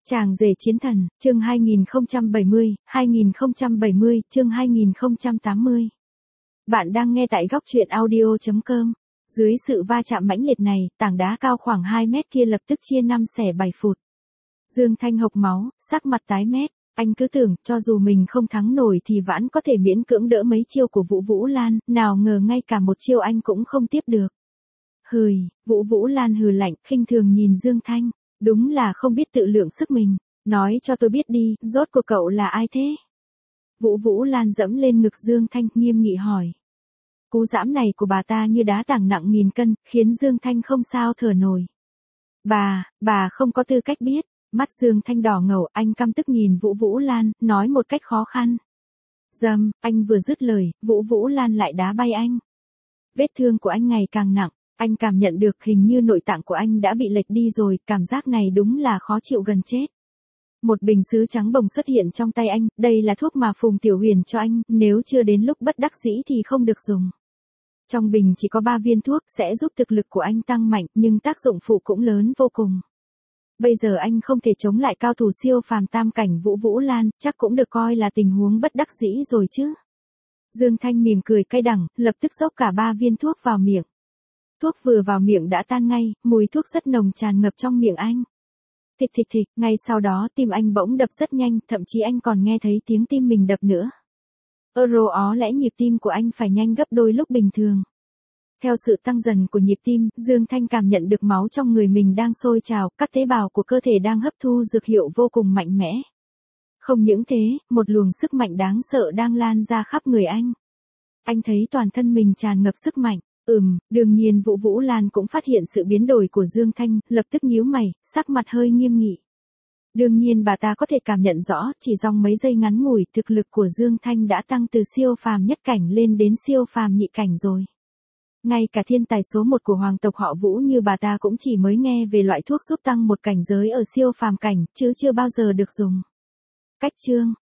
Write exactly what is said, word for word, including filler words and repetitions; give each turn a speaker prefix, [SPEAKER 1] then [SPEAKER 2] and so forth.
[SPEAKER 1] Chàng rể chiến thần, chương hai nghìn không trăm bảy mươi, hai nghìn không trăm bảy mươi, chương hai nghìn không trăm tám mươi. Bạn đang nghe tại góc truyện audio chấm com. Dưới sự va chạm mãnh liệt này, tảng đá cao khoảng hai mét kia lập tức chia năm xẻ bảy phụt. Dương Thanh hộc máu, sắc mặt tái mét. Anh cứ tưởng, cho dù mình không thắng nổi thì vẫn có thể miễn cưỡng đỡ mấy chiêu của Vũ Vũ Lan, nào ngờ ngay cả một chiêu anh cũng không tiếp được. Hừi, Vũ Vũ Lan hừ lạnh, khinh thường nhìn Dương Thanh. Đúng là không biết tự lượng sức mình. Nói cho tôi biết đi, rốt cuộc cậu là ai thế? Vũ Vũ Lan dẫm lên ngực Dương Thanh, nghiêm nghị hỏi. Cú giẫm này của bà ta như đá tảng nặng nghìn cân, khiến Dương Thanh không sao thở nổi. Bà, bà không có tư cách biết. Mắt Dương Thanh đỏ ngầu, anh căm tức nhìn Vũ Vũ Lan, nói một cách khó khăn. Dầm, anh vừa dứt lời, Vũ Vũ Lan lại đá bay anh. Vết thương của anh ngày càng nặng. Anh cảm nhận được hình như nội tạng của anh đã bị lệch đi rồi, cảm giác này đúng là khó chịu gần chết. Một bình sứ trắng bồng xuất hiện trong tay anh, đây là thuốc mà Phùng Tiểu Huyền cho anh, nếu chưa đến lúc bất đắc dĩ thì không được dùng. Trong bình chỉ có ba viên thuốc, sẽ giúp thực lực của anh tăng mạnh, nhưng tác dụng phụ cũng lớn vô cùng. Bây giờ anh không thể chống lại cao thủ siêu phàm tam cảnh Vũ Vũ Lan, chắc cũng được coi là tình huống bất đắc dĩ rồi chứ. Dương Thanh mỉm cười cay đắng, lập tức xốc cả ba viên thuốc vào miệng. Thuốc vừa vào miệng đã tan ngay, mùi thuốc rất nồng tràn ngập trong miệng anh. Thịch thịch thịch, ngay sau đó tim anh bỗng đập rất nhanh, thậm chí anh còn nghe thấy tiếng tim mình đập nữa. Ơ rô ó lẽ nhịp tim của anh phải nhanh gấp đôi lúc bình thường. Theo sự tăng dần của nhịp tim, Dương Thanh cảm nhận được máu trong người mình đang sôi trào, các tế bào của cơ thể đang hấp thu dược hiệu vô cùng mạnh mẽ. Không những thế, một luồng sức mạnh đáng sợ đang lan ra khắp người anh. Anh thấy toàn thân mình tràn ngập sức mạnh. Ừm, đương nhiên Vũ Vũ Lan cũng phát hiện sự biến đổi của Dương Thanh, lập tức nhíu mày, sắc mặt hơi nghiêm nghị. Đương nhiên bà ta có thể cảm nhận rõ, chỉ trong mấy giây ngắn ngủi, thực lực của Dương Thanh đã tăng từ siêu phàm nhất cảnh lên đến siêu phàm nhị cảnh rồi. Ngay cả thiên tài số một của hoàng tộc họ Vũ như bà ta cũng chỉ mới nghe về loại thuốc giúp tăng một cảnh giới ở siêu phàm cảnh, chứ chưa bao giờ được dùng. Cách chương,